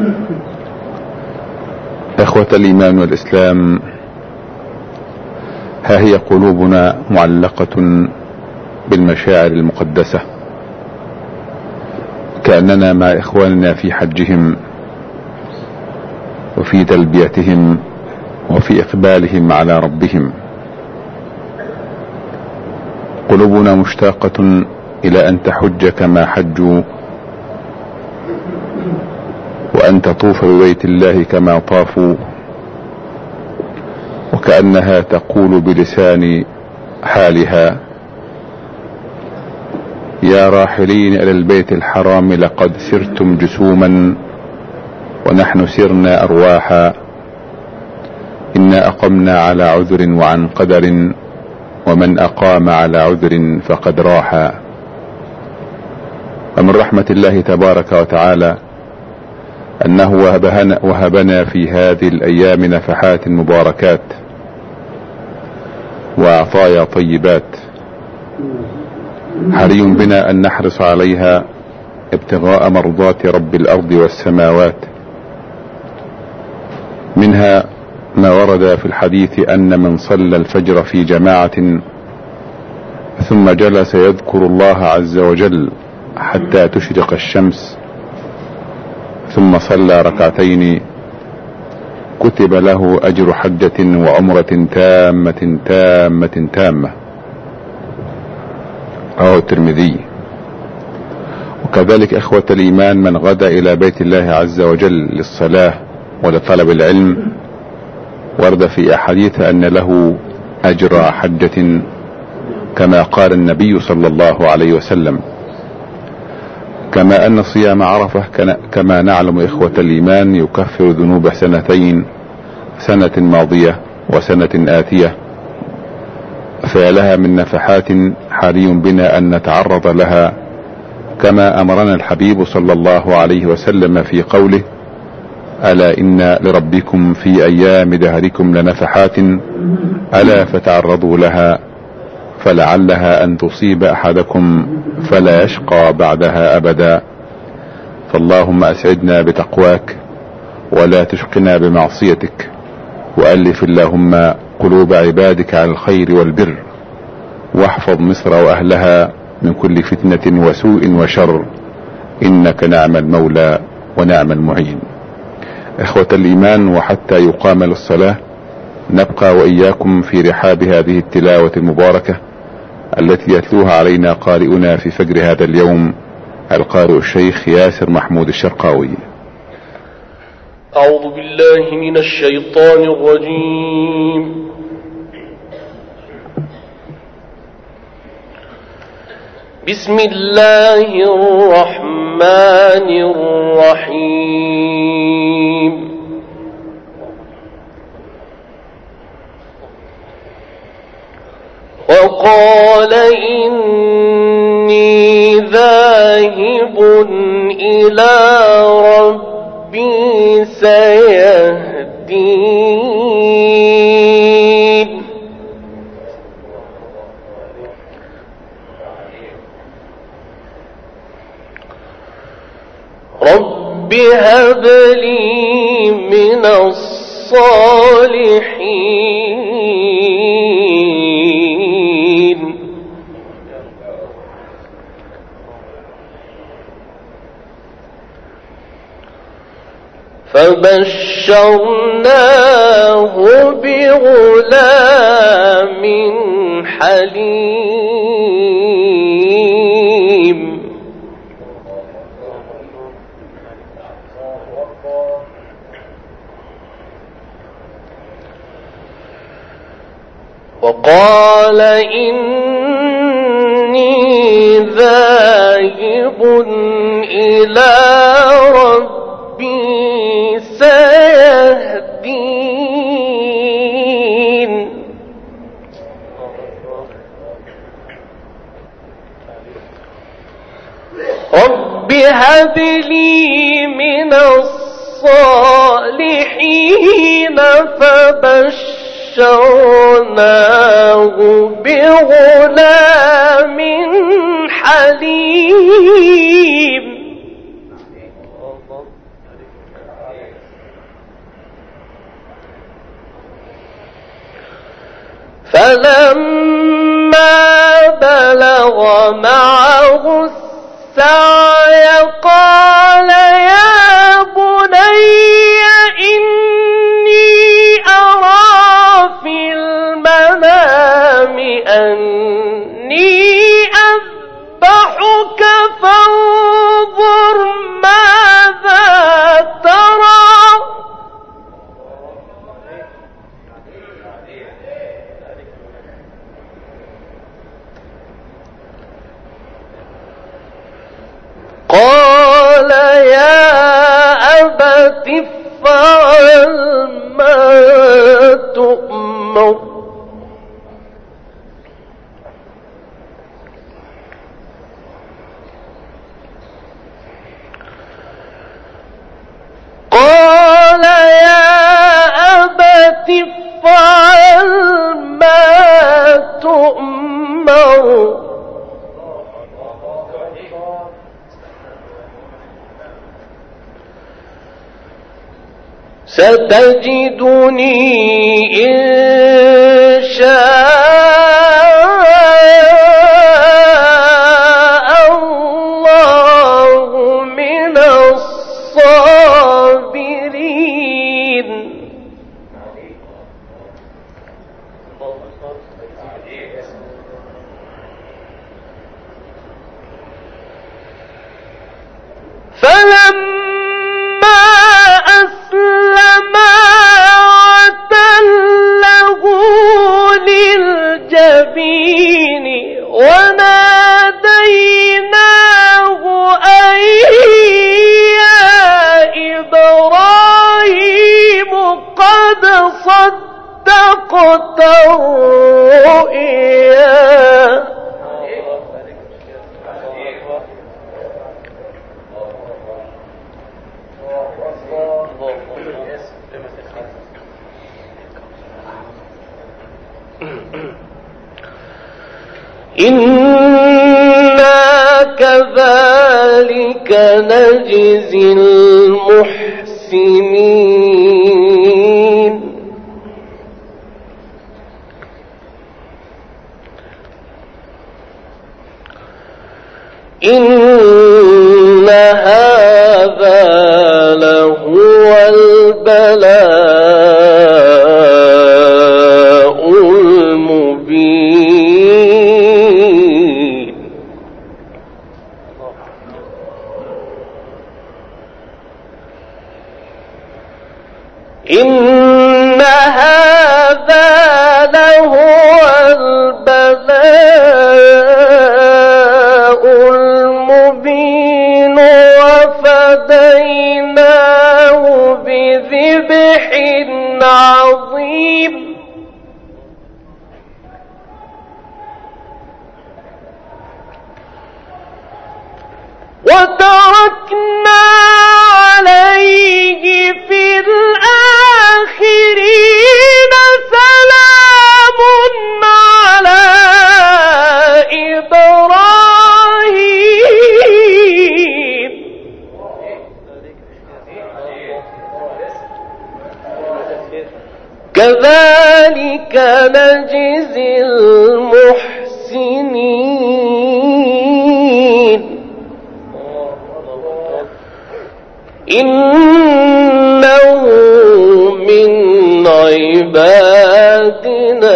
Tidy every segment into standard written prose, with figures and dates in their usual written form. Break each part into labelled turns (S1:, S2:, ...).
S1: إخوة الإيمان والإسلام، ها هي قلوبنا معلقة بالمشاعر المقدسة، كأننا مع إخواننا في حجهم وفي تلبيتهم وفي إقبالهم على ربهم. قلوبنا مشتاقة إلى أن تحج كما حجوا، وأن تطوف ببيت الله كما طافوا، وكأنها تقول بلسان حالها: يا راحلين إلى البيت الحرام لقد سرتم جسوما ونحن سرنا أرواحا، إنا أقمنا على عذر وعن قدر، ومن أقام على عذر فقد راحا. ومن رحمة الله تبارك وتعالى أنه وهبنا في هذه الأيام نفحات مباركات وعطايا طيبات، حري بنا أن نحرص عليها ابتغاء مرضات رب الأرض والسماوات. منها ما ورد في الحديث أن من صلى الفجر في جماعة ثم جلس يذكر الله عز وجل حتى تشرق الشمس ثم صلى ركعتين كتب له أجر حجة وعمرة تامة تامة تامة، رواه الترمذي. وكذلك إخوة الإيمان من غدا إلى بيت الله عز وجل للصلاة ولطلب العلم ورد في أحاديث أن له أجر حجة كما قال النبي صلى الله عليه وسلم. كما أن صيام عرفة كما نعلم إخوة الإيمان يكفر ذنوب سنتين، سنة ماضية وسنة آتية، فلها من نفحات حري بنا أن نتعرض لها، كما أمرنا الحبيب صلى الله عليه وسلم في قوله: ألا إن لربكم في أيام دهركم لنفحات ألا فتعرضوا لها فلعلها أن تصيب أحدكم فلا يشقى بعدها أبدا. فاللهم أسعدنا بتقواك ولا تشقنا بمعصيتك، وألف اللهم قلوب عبادك على الخير والبر، واحفظ مصر وأهلها من كل فتنة وسوء وشر، إنك نعم المولى ونعم المعين. إخوة الإيمان، وحتى يقام للصلاة نبقى وإياكم في رحاب هذه التلاوة المباركة التي يتلوها علينا قارئنا في فجر هذا اليوم القارئ الشيخ ياسر محمود الشرقاوي.
S2: أعوذ بالله من الشيطان الرجيم. بسم الله الرحمن الرحيم. وقال إني ذاهب إلى ربي سيهدين. رب هب لي من الصالحين. فبشرناه بغلام حليم. وقال إني ذاهب إلى ربي سيهدين. رب هب لي من الصالحين. فبشرناه بغلام حليم. فلما بلغ معه السعي قال يا بني إني أرى في المنام أني أذبحك فانظر ماذا ترى قال يا أبت افعل ما تؤمر قال يا أبت افعل ما تؤمر ستجدني إن شاء الله من الصابرين فلما أسلما وتله للجبين وناديناه أن يا إبراهيم قد صدقت الرؤيا إنا كذلك نجزي المحسنين إن هذا لهو البلاء المبين إن هذا لهو البلاء المبين وفديناه بذبح عظيم وتركنا عليه في الآخرين سلام على إبراهيم كذلك نجزي المحسنين إنه من عبادنا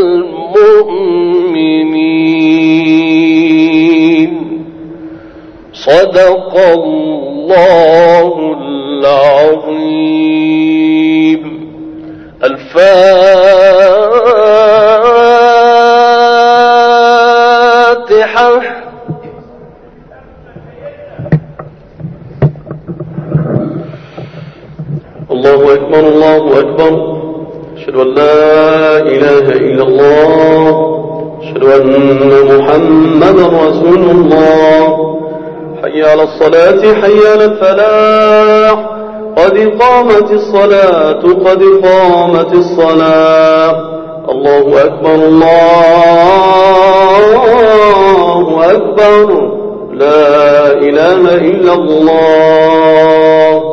S2: المؤمنين صدق الله العظيم. الفاتحة.
S3: الله أكبر الله أكبر. أشهد أن لا إله إلا الله، أشهد أن محمدا رسول الله. حي على الصلاة حي على الفلاح، قد قامت الصلاة قد قامت الصلاة. الله أكبر الله أكبر، لا إله إلا الله.